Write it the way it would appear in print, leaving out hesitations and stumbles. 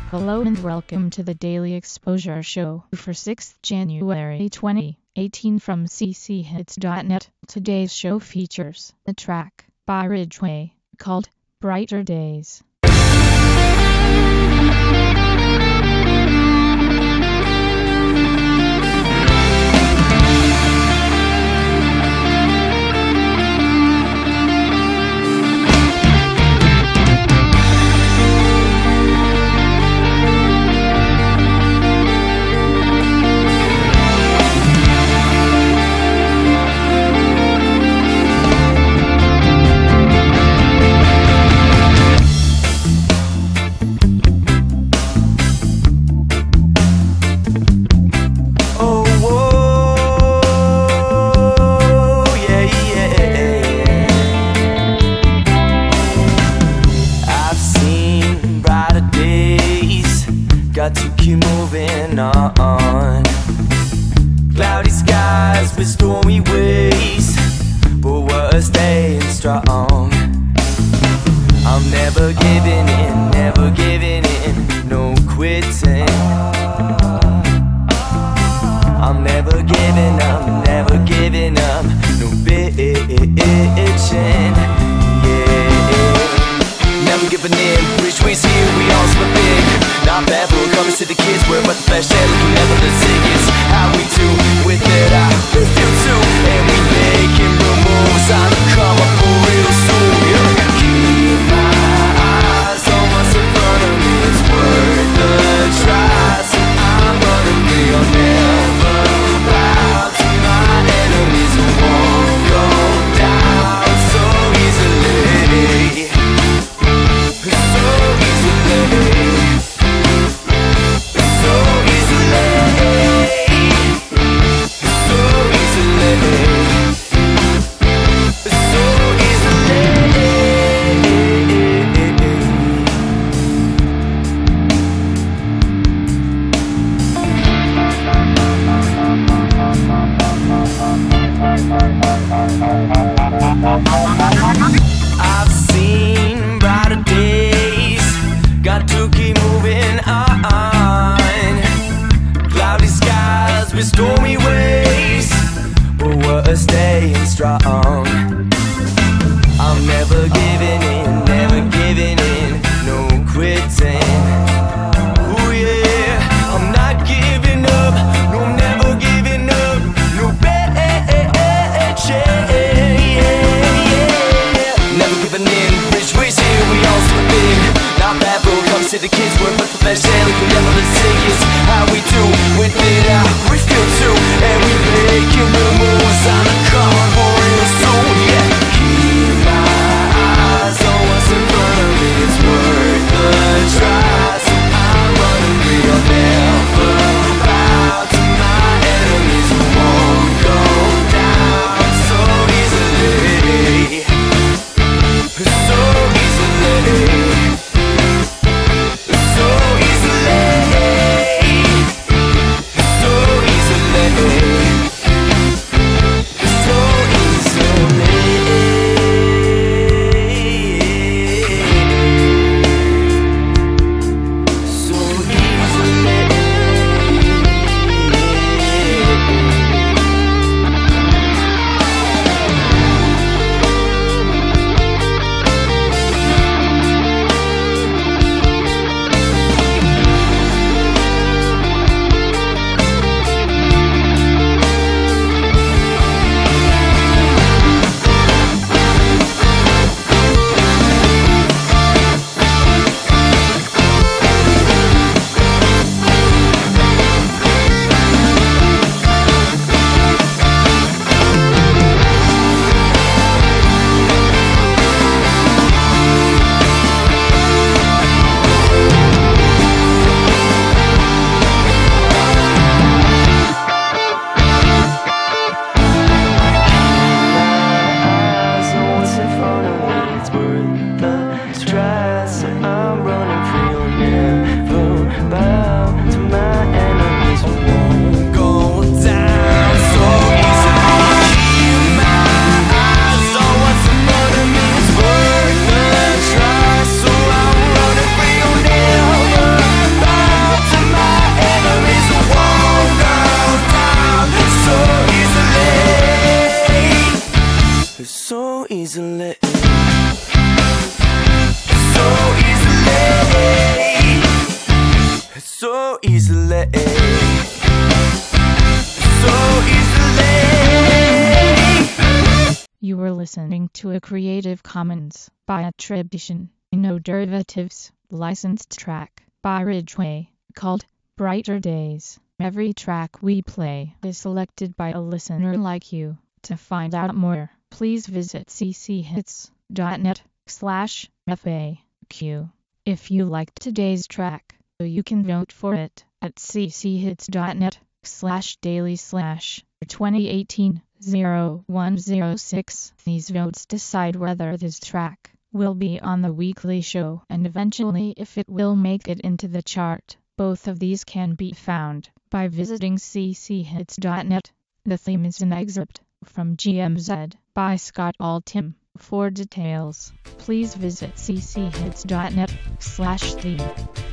Hello and welcome to the Daily Exposure Show for 6th January 2018 from cchits.net. Today's show features a track by Ridgeway called Brighter Days. Got to keep moving on. Cloudy skies with stormy waves, but we're staying strong. I'm never giving in, no quitting. I'm never giving up, no bitching. Yeah, never giving in. Ridgeway's here, we all split big. Not bad, but we're coming to the kids. We're about the best share, looking never the tickets. How we do with it, I feel too. And we making real moves on the come up for real soon. Yeah. Keep my eyes on what's in front of me. It's worth the try, so I'm gonna be on never bow to my enemies. I won't go down so easily. So easily. I've seen brighter days, got to keep moving on. Cloudy skies with stormy waves, but we're staying strong. I'm never giving in, no quitting. Ooh yeah, I'm not giving up, no never giving up, no bitching. Ridgeway's here, we all split big. Not bad, bro, comes to the kids. We're about the best share, like we never the tickets. How we do with it out, we feel too. And we making real moves on the come for real soon. Yeah, keep my eyes on what's in front of me. easily. So easily. So easily. So easily. You were listening to a Creative Commons by attribution, no derivatives, licensed track by Ridgeway, called Brighter Days. Every track we play is selected by a listener like you. To find out more, please visit cchits.net/FAQ. If you liked today's track, you can vote for it at cchits.net/daily/2018-0106. These votes decide whether this track will be on the weekly show and eventually if it will make it into the chart. Both of these can be found by visiting cchits.net. The theme is an excerpt from GMZ by Scott Altham. For details, please visit cchits.net/theme.